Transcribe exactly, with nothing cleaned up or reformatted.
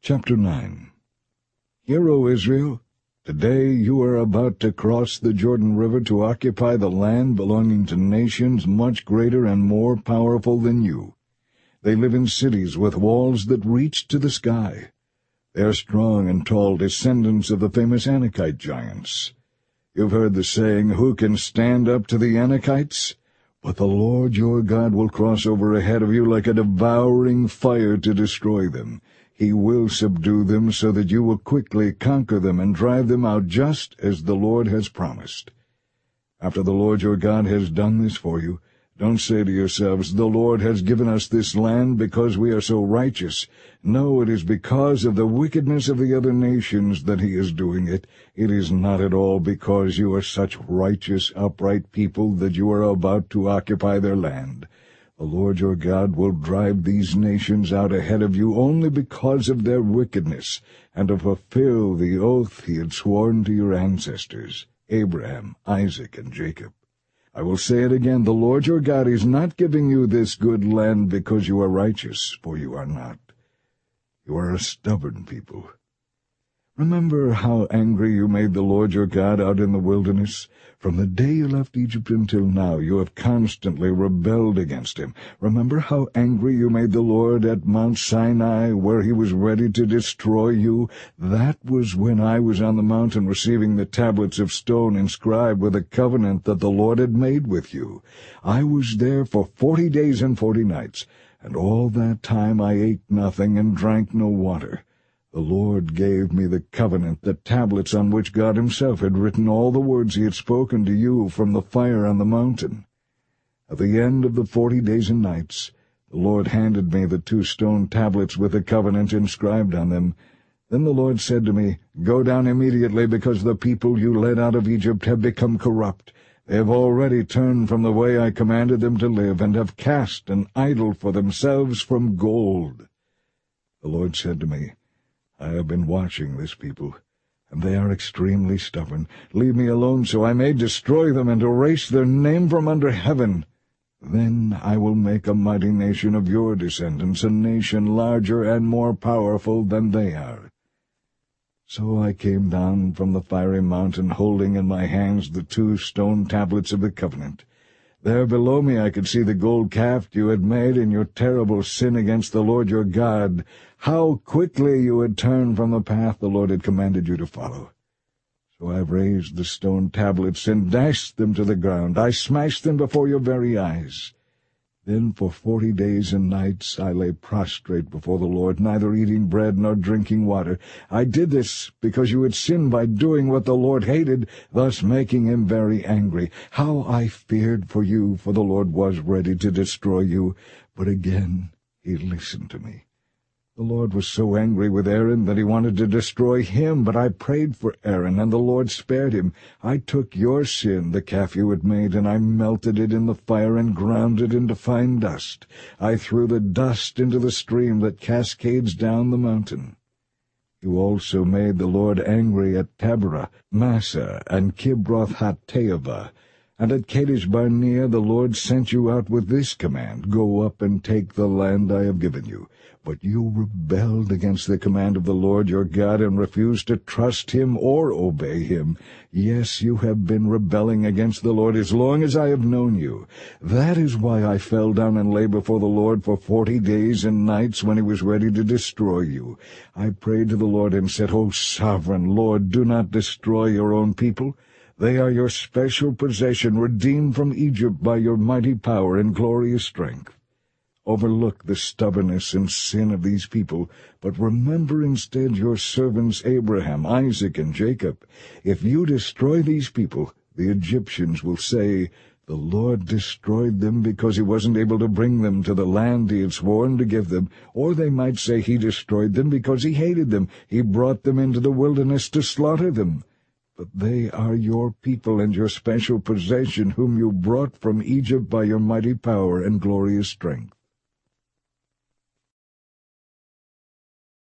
Chapter nine. Hear, O Israel, today you are about to cross the Jordan River to occupy the land belonging to nations much greater and more powerful than you. They live in cities with walls that reach to the sky. They are strong and tall, descendants of the famous Anakite giants. You've heard the saying, who can stand up to the Anakites? But the Lord your God will cross over ahead of you like a devouring fire to destroy them. He will subdue them so that you will quickly conquer them and drive them out just as the Lord has promised. After the Lord your God has done this for you, don't say to yourselves, the Lord has given us this land because we are so righteous. No, it is because of the wickedness of the other nations that he is doing it. It is not at all because you are such righteous, upright people that you are about to occupy their land. The Lord your God will drive these nations out ahead of you only because of their wickedness, and to fulfill the oath he had sworn to your ancestors, Abraham, Isaac, and Jacob. I will say it again, the Lord your God is not giving you this good land because you are righteous, for you are not. You are a stubborn people. Remember how angry you made the Lord your God out in the wilderness? From the day you left Egypt until now, you have constantly rebelled against him. Remember how angry you made the Lord at Mount Sinai, where he was ready to destroy you? That was when I was on the mountain receiving the tablets of stone inscribed with a covenant that the Lord had made with you. I was there for forty days and forty nights, and all that time I ate nothing and drank no water. The Lord gave me the covenant, the tablets on which God himself had written all the words he had spoken to you from the fire on the mountain. At the end of the forty days and nights, the Lord handed me the two stone tablets with the covenant inscribed on them. Then the Lord said to me, Go down immediately, because the people you led out of Egypt have become corrupt. They have already turned from the way I commanded them to live, and have cast an idol for themselves from gold. The Lord said to me, I have been watching this people, and they are extremely stubborn. Leave me alone so I may destroy them and erase their name from under heaven. Then I will make a mighty nation of your descendants, a nation larger and more powerful than they are. So I came down from the fiery mountain, holding in my hands the two stone tablets of the covenant. There below me I could see the gold calf you had made in your terrible sin against the Lord your God. How quickly you had turned from the path the Lord had commanded you to follow. So I raised the stone tablets and dashed them to the ground. I smashed them before your very eyes. Then for forty days and nights I lay prostrate before the Lord, neither eating bread nor drinking water. I did this because you had sinned by doing what the Lord hated, thus making him very angry. How I feared for you, for the Lord was ready to destroy you. But again he listened to me. The Lord was so angry with Aaron that he wanted to destroy him, but I prayed for Aaron, and the Lord spared him. I took your sin, the calf you had made, and I melted it in the fire and ground it into fine dust. I threw the dust into the stream that cascades down the mountain. You also made the Lord angry at Taberah, Massah, and Kibroth-Hattaavah. And at Kadesh-barnea the Lord sent you out with this command, Go up and take the land I have given you. But you rebelled against the command of the Lord your God and refused to trust him or obey him. Yes, you have been rebelling against the Lord as long as I have known you. That is why I fell down and lay before the Lord for forty days and nights when he was ready to destroy you. I prayed to the Lord and said, O sovereign Lord, do not destroy your own people. They are your special possession, redeemed from Egypt by your mighty power and glorious strength. Overlook the stubbornness and sin of these people, but remember instead your servants Abraham, Isaac, and Jacob. If you destroy these people, the Egyptians will say, The Lord destroyed them because he wasn't able to bring them to the land he had sworn to give them. Or they might say he destroyed them because he hated them. He brought them into the wilderness to slaughter them. But they are your people and your special possession, whom you brought from Egypt by your mighty power and glorious strength.